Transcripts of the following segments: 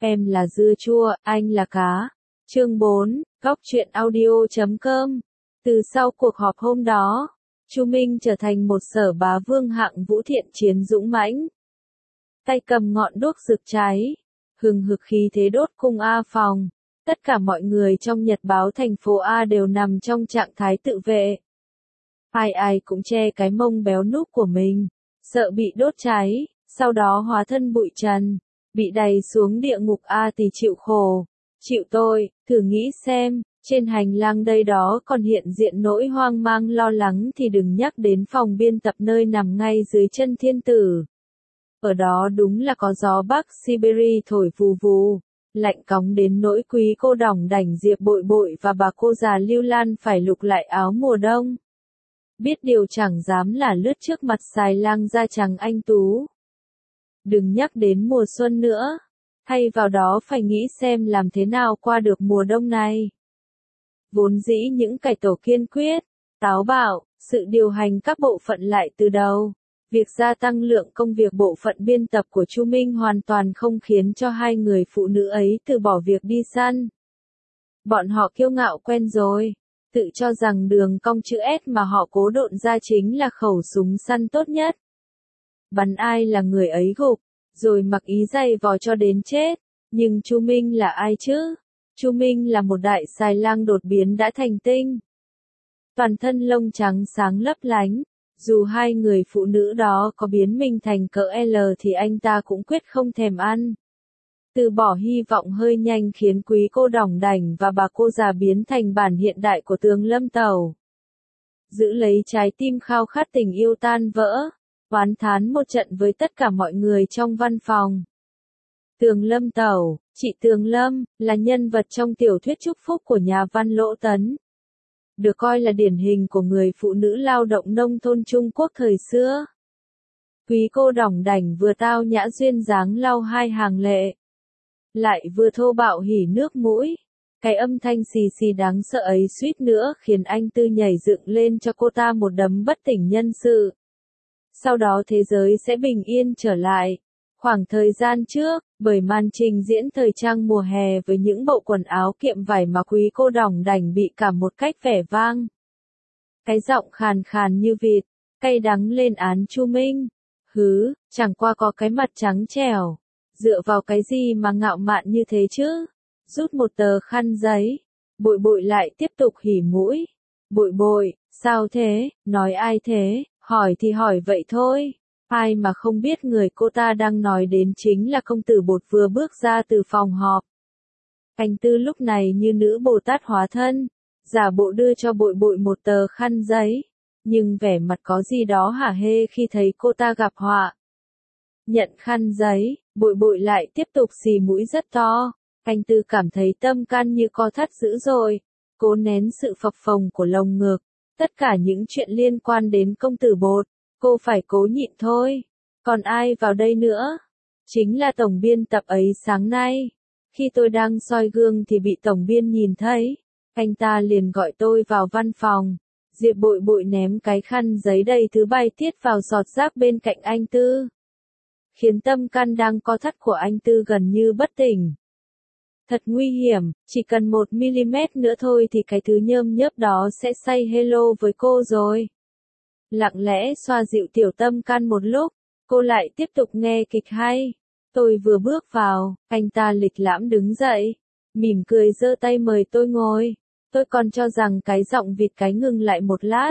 Em là dưa chua, anh là cá. Chương 4, Góc truyện audio.com. Từ sau cuộc họp hôm đó, Chu Minh trở thành một sở bá vương hạng vũ thiện chiến dũng mãnh. Tay cầm ngọn đuốc rực cháy, hừng hực khí thế đốt cung A phòng. Tất cả mọi người trong nhật báo thành phố A đều nằm trong trạng thái tự vệ. Ai ai cũng che cái mông béo núc của mình, sợ bị đốt cháy, sau đó hóa thân bụi trần, bị đày xuống địa ngục A thì chịu khổ. Chịu tôi, thử nghĩ xem, trên hành lang đây đó còn hiện diện nỗi hoang mang lo lắng thì đừng nhắc đến phòng biên tập nơi nằm ngay dưới chân thiên tử. Ở đó đúng là có gió Bắc Siberia thổi vù vù, lạnh cóng đến nỗi quý cô Đỏng Đảnh Diệp Bội Bội và bà cô già Lưu Lan phải lục lại áo mùa đông. Biết điều chẳng dám là lướt trước mặt xài lang da trắng anh tú. Đừng nhắc đến mùa xuân nữa, thay vào đó phải nghĩ xem làm thế nào qua được mùa đông này. Vốn dĩ những cải tổ kiên quyết, táo bạo, sự điều hành các bộ phận lại từ đầu. Việc gia tăng lượng công việc bộ phận biên tập của Chu Minh hoàn toàn không khiến cho hai người phụ nữ ấy từ bỏ việc đi săn. Bọn họ kiêu ngạo quen rồi, tự cho rằng đường cong chữ S mà họ cố độn ra chính là khẩu súng săn tốt nhất. Bắn ai là người ấy gục, rồi mặc ý giày vò cho đến chết. Nhưng Chu Minh là ai chứ? Chu Minh là một đại xài lang đột biến đã thành tinh. Toàn thân lông trắng sáng lấp lánh. Dù hai người phụ nữ đó có biến mình thành cỡ L thì anh ta cũng quyết không thèm ăn. Từ bỏ hy vọng hơi nhanh khiến quý cô Đỏng Đảnh và bà cô già biến thành bản hiện đại của Tường Lâm Tẩu. Giữ lấy trái tim khao khát tình yêu tan vỡ, oán thán một trận với tất cả mọi người trong văn phòng. Tường Lâm Tẩu, chị Tường Lâm, là nhân vật trong tiểu thuyết chúc phúc của nhà văn Lỗ Tấn. Được coi là điển hình của người phụ nữ lao động nông thôn Trung Quốc thời xưa. Quý cô Đỏng Đảnh vừa tao nhã duyên dáng lau hai hàng lệ, lại vừa thô bạo hỉ nước mũi. Cái âm thanh xì xì đáng sợ ấy suýt nữa khiến anh Tư nhảy dựng lên cho cô ta một đấm bất tỉnh nhân sự. Sau đó thế giới sẽ bình yên trở lại. Khoảng thời gian trước, bởi màn trình diễn thời trang mùa hè với những bộ quần áo kiệm vải mà quý cô Đỏng Đảnh bị cảm một cách vẻ vang. Cái giọng khàn khàn như vịt, cay đắng lên án Chu Minh. Hứ, chẳng qua có cái mặt trắng trẻo. Dựa vào cái gì mà ngạo mạn như thế chứ? Rút một tờ khăn giấy. Bội Bội lại tiếp tục hỉ mũi. Bội Bội, sao thế? Nói ai thế? Hỏi thì hỏi vậy thôi. Ai mà không biết người cô ta đang nói đến chính là công tử Bột vừa bước ra từ phòng họp. Anh Tư lúc này như nữ Bồ Tát hóa thân, giả bộ đưa cho Bội Bội một tờ khăn giấy, nhưng vẻ mặt có gì đó hả hê khi thấy cô ta gặp họa. Nhận khăn giấy, Bội Bội lại tiếp tục xì mũi rất to. Anh Tư cảm thấy tâm can như co thắt dữ dội, cố nén sự phập phồng của lồng ngực. Tất cả những chuyện liên quan đến công tử Bột, cô phải cố nhịn thôi. Còn ai vào đây nữa? Chính là tổng biên tập ấy sáng nay. Khi tôi đang soi gương thì bị tổng biên nhìn thấy. Anh ta liền gọi tôi vào văn phòng. Diệp Bội Bội ném cái khăn giấy đầy thứ bay tiết vào giọt rác bên cạnh anh Tư, khiến tâm can đang co thắt của anh Tư gần như bất tỉnh. Thật nguy hiểm, chỉ cần 1mm nữa thôi thì cái thứ nhơm nhớp đó sẽ say hello với cô rồi. Lặng lẽ xoa dịu tiểu tâm can một lúc, cô lại tiếp tục nghe kịch hay. Tôi vừa bước vào, anh ta lịch lãm đứng dậy, mỉm cười giơ tay mời tôi ngồi. Tôi còn cho rằng cái giọng vịt cái ngừng lại một lát.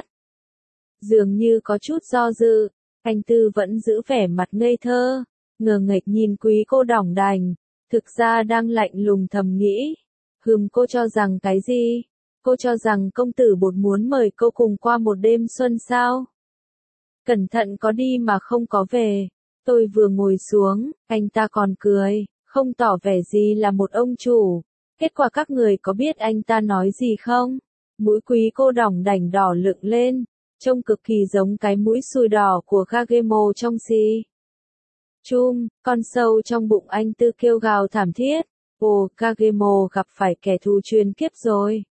Dường như có chút do dự, anh Tư vẫn giữ vẻ mặt ngây thơ, ngờ nghệch nhìn quý cô Đỏng Đảnh, thực ra đang lạnh lùng thầm nghĩ. Cô cho rằng cái gì? Cô cho rằng công tử Bột muốn mời cô cùng qua một đêm xuân sao? Cẩn thận có đi mà không có về. Tôi vừa ngồi xuống, anh ta còn cười, không tỏ vẻ gì là một ông chủ. Kết quả các người có biết anh ta nói gì không? Mũi quý cô Đỏng Đảnh đỏ lựng lên, trông cực kỳ giống cái mũi xùi đỏ của Kagemo trong xì. Chum, con sâu trong bụng anh Tư kêu gào thảm thiết. Ồ, Kagemo gặp phải kẻ thù truyền kiếp rồi.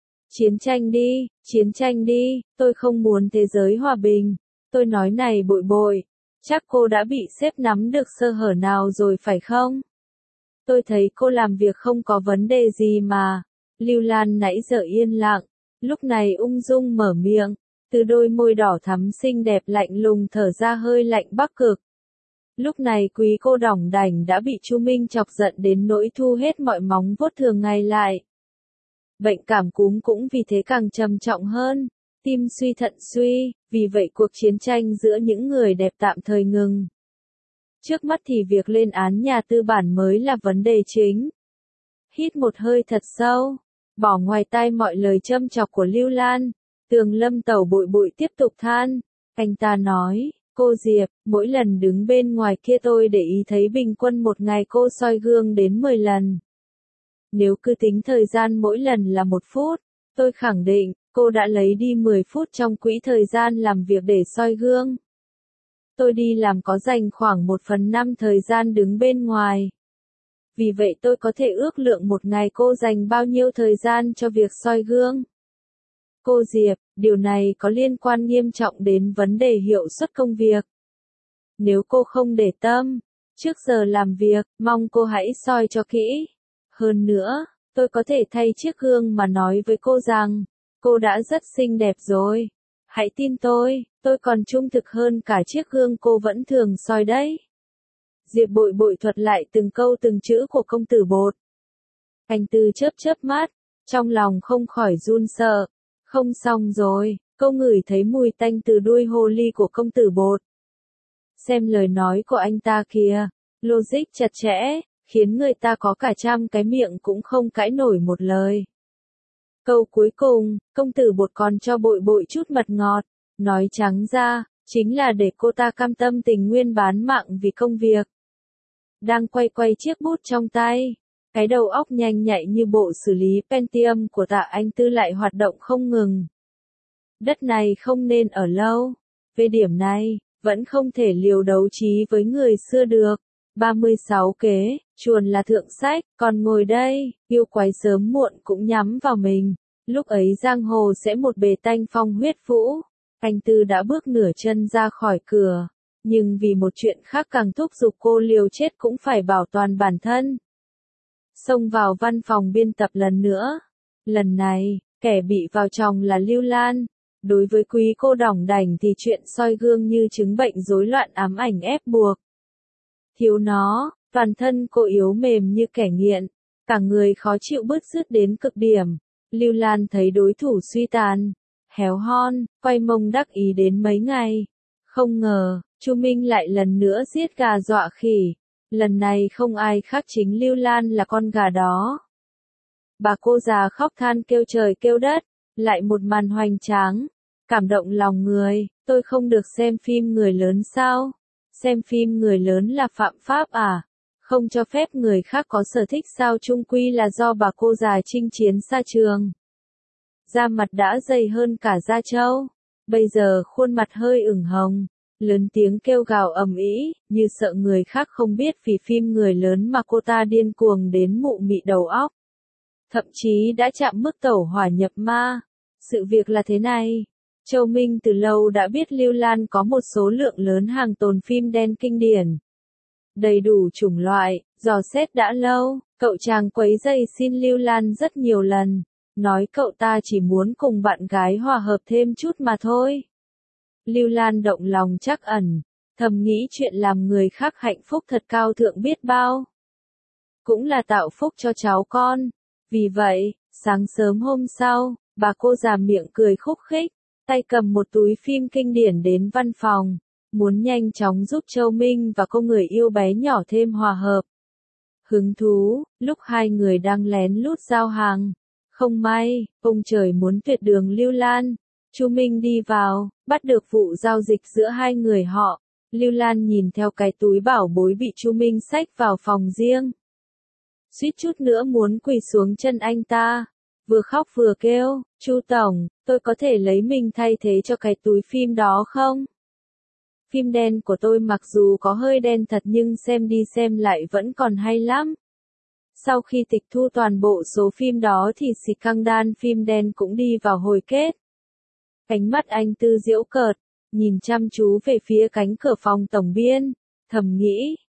Chiến tranh đi, tôi không muốn thế giới hòa bình. Tôi nói này Bội Bội, chắc cô đã bị sếp nắm được sơ hở nào rồi phải không? Tôi thấy cô làm việc không có vấn đề gì mà. Lưu Lan nãy giờ yên lặng, lúc này ung dung mở miệng, từ đôi môi đỏ thắm xinh đẹp lạnh lùng thở ra hơi lạnh bắc cực. Lúc này quý cô đỏng đảnh đã bị Chu Minh chọc giận đến nỗi thu hết mọi móng vuốt thường ngày lại. Bệnh cảm cúm cũng vì thế càng trầm trọng hơn, tim suy thận suy, vì vậy cuộc chiến tranh giữa những người đẹp tạm thời ngừng. Trước mắt thì việc lên án nhà tư bản mới là vấn đề chính. Hít một hơi thật sâu, bỏ ngoài tai mọi lời châm chọc của Lưu Lan, Tường Lâm Tẩu bụi bụi tiếp tục than. Anh ta nói, cô Diệp, mỗi lần đứng bên ngoài kia tôi để ý thấy bình quân một ngày cô soi gương đến 10 lần. Nếu cứ tính thời gian mỗi lần là 1 phút, tôi khẳng định, cô đã lấy đi 10 phút trong quỹ thời gian làm việc để soi gương. Tôi đi làm có dành khoảng 1/5 thời gian đứng bên ngoài. Vì vậy tôi có thể ước lượng một ngày cô dành bao nhiêu thời gian cho việc soi gương. Cô Diệp, điều này có liên quan nghiêm trọng đến vấn đề hiệu suất công việc. Nếu cô không để tâm, trước giờ làm việc, mong cô hãy soi cho kỹ. Hơn nữa, tôi có thể thay chiếc gương mà nói với cô rằng, cô đã rất xinh đẹp rồi. Hãy tin tôi còn trung thực hơn cả chiếc gương cô vẫn thường soi đấy. Diệp bội bội thuật lại từng câu từng chữ của công tử Bột. Anh Tư chớp chớp mắt, trong lòng không khỏi run sợ. Không xong rồi, cô ngửi thấy mùi tanh từ đuôi hồ ly của công tử Bột. Xem lời nói của anh ta kìa, logic chặt chẽ, khiến người ta có cả trăm cái miệng cũng không cãi nổi một lời. Câu cuối cùng, công tử Bột còn cho bội bội chút mật ngọt, nói trắng ra, chính là để cô ta cam tâm tình nguyên bán mạng vì công việc. Đang quay chiếc bút trong tay, cái đầu óc nhanh nhạy như bộ xử lý Pentium của Tạ Anh Tư lại hoạt động không ngừng. Đất này không nên ở lâu. Về điểm này, vẫn không thể liều đấu trí với người xưa được. 36 kế, chuồn là thượng sách, còn ngồi đây, yêu quái sớm muộn cũng nhắm vào mình. Lúc ấy giang hồ sẽ một bề tanh phong huyết vũ. Anh Tư đã bước nửa chân ra khỏi cửa, nhưng vì một chuyện khác càng thúc giục cô liều chết cũng phải bảo toàn bản thân. Xông vào văn phòng biên tập lần nữa. Lần này, kẻ bị vào chòng là Lưu Lan. Đối với quý cô đỏng đảnh thì chuyện soi gương như chứng bệnh rối loạn ám ảnh ép buộc. Thiếu nó, toàn thân cô yếu mềm như kẻ nghiện, cả người khó chịu bứt rứt đến cực điểm. Lưu Lan thấy đối thủ suy tàn, héo hon, quay mông đắc ý đến mấy ngày. Không ngờ, Chu Minh lại lần nữa giết gà dọa khỉ. Lần này không ai khác chính Lưu Lan là con gà đó. Bà cô già khóc than kêu trời kêu đất, lại một màn hoành tráng, cảm động lòng người. Tôi không được xem phim người lớn sao? Xem phim người lớn là phạm pháp à? Không cho phép người khác có sở thích sao? Chung quy là do bà cô già chinh chiến xa trường. Da mặt đã dày hơn cả da trâu, bây giờ khuôn mặt hơi ửng hồng, lớn tiếng kêu gào ầm ĩ, như sợ người khác không biết vì phim người lớn mà cô ta điên cuồng đến mụ mị đầu óc. Thậm chí đã chạm mức tẩu hỏa nhập ma. Sự việc là thế này. Châu Minh từ lâu đã biết Lưu Lan có một số lượng lớn hàng tồn phim đen kinh điển. Đầy đủ chủng loại, dò xét đã lâu, cậu chàng quấy rầy xin Lưu Lan rất nhiều lần. Nói cậu ta chỉ muốn cùng bạn gái hòa hợp thêm chút mà thôi. Lưu Lan động lòng trắc ẩn, thầm nghĩ chuyện làm người khác hạnh phúc thật cao thượng biết bao. Cũng là tạo phúc cho cháu con. Vì vậy, sáng sớm hôm sau, bà cô già miệng cười khúc khích, tay cầm một túi phim kinh điển đến văn phòng, muốn nhanh chóng giúp Châu Minh và cô người yêu bé nhỏ thêm hòa hợp. Hứng thú, lúc hai người đang lén lút giao hàng. Không may, ông trời muốn tuyệt đường Lưu Lan. Chu Minh đi vào, bắt được vụ giao dịch giữa hai người họ. Lưu Lan nhìn theo cái túi bảo bối bị Chu Minh xách vào phòng riêng. Suýt chút nữa muốn quỳ xuống chân anh ta. Vừa khóc vừa kêu, Chu Tổng, tôi có thể lấy mình thay thế cho cái túi phim đó không? Phim đen của tôi mặc dù có hơi đen thật nhưng xem đi xem lại vẫn còn hay lắm. Sau khi tịch thu toàn bộ số phim đó thì scandal phim đen cũng đi vào hồi kết. Ánh mắt anh Tư giễu cợt, nhìn chăm chú về phía cánh cửa phòng tổng biên, thầm nghĩ,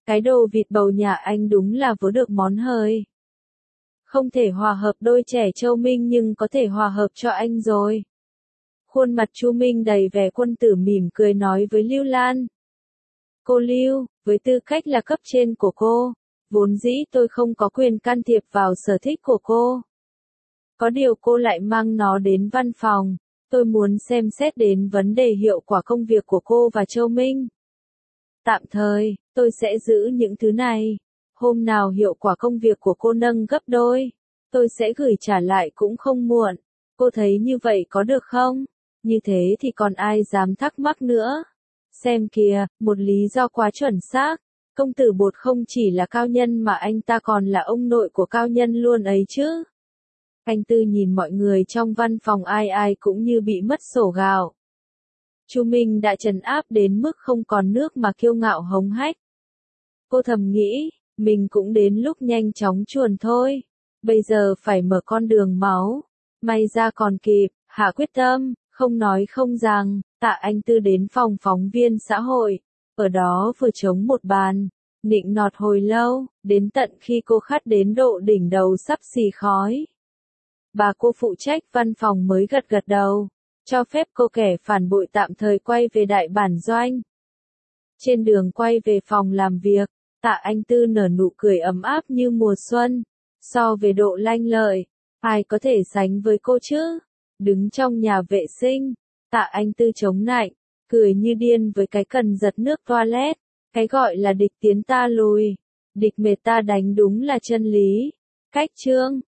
Cái đồ vịt bầu nhà anh đúng là vớ được món hời. Không thể hòa hợp đôi trẻ Châu Minh nhưng có thể hòa hợp cho anh rồi. Khuôn mặt Chu Minh đầy vẻ quân tử mỉm cười nói với Lưu Lan. Cô Lưu, với tư cách là cấp trên của cô, vốn dĩ tôi không có quyền can thiệp vào sở thích của cô. Có điều cô lại mang nó đến văn phòng, tôi muốn xem xét đến vấn đề hiệu quả công việc của cô và Châu Minh. Tạm thời, tôi sẽ giữ những thứ này. Hôm nào hiệu quả công việc của cô nâng gấp đôi, tôi sẽ gửi trả lại cũng không muộn. Cô thấy như vậy có được không? Như thế thì còn ai dám thắc mắc nữa. Xem kìa, một lý do quá chuẩn xác. Công tử Bột không chỉ là cao nhân mà anh ta còn là ông nội của cao nhân luôn ấy chứ. Anh Tư nhìn mọi người trong văn phòng ai ai cũng như bị mất sổ gạo. Chu Minh đã trấn áp đến mức không còn nước mà kiêu ngạo hống hách. Cô thầm nghĩ, mình cũng đến lúc nhanh chóng chuồn thôi. Bây giờ phải mở con đường máu. May ra còn kịp, hạ quyết tâm, không nói không rằng, Tạ Anh Tư đến phòng phóng viên xã hội. Ở đó vừa trống một bàn, nịnh nọt hồi lâu, đến tận khi cô khát đến độ đỉnh đầu sắp xì khói. Bà cô phụ trách văn phòng mới gật gật đầu, cho phép cô kẻ phản bội tạm thời quay về đại bản doanh. Trên đường quay về phòng làm việc, Tạ Anh Tư nở nụ cười ấm áp như mùa xuân. So về độ lanh lợi, ai có thể sánh với cô chứ? Đứng trong nhà vệ sinh, Tạ Anh Tư chống nạnh, cười như điên với cái cần giật nước toilet. Cái gọi là địch tiến ta lùi, địch mệt ta đánh đúng là chân lý. Cách chương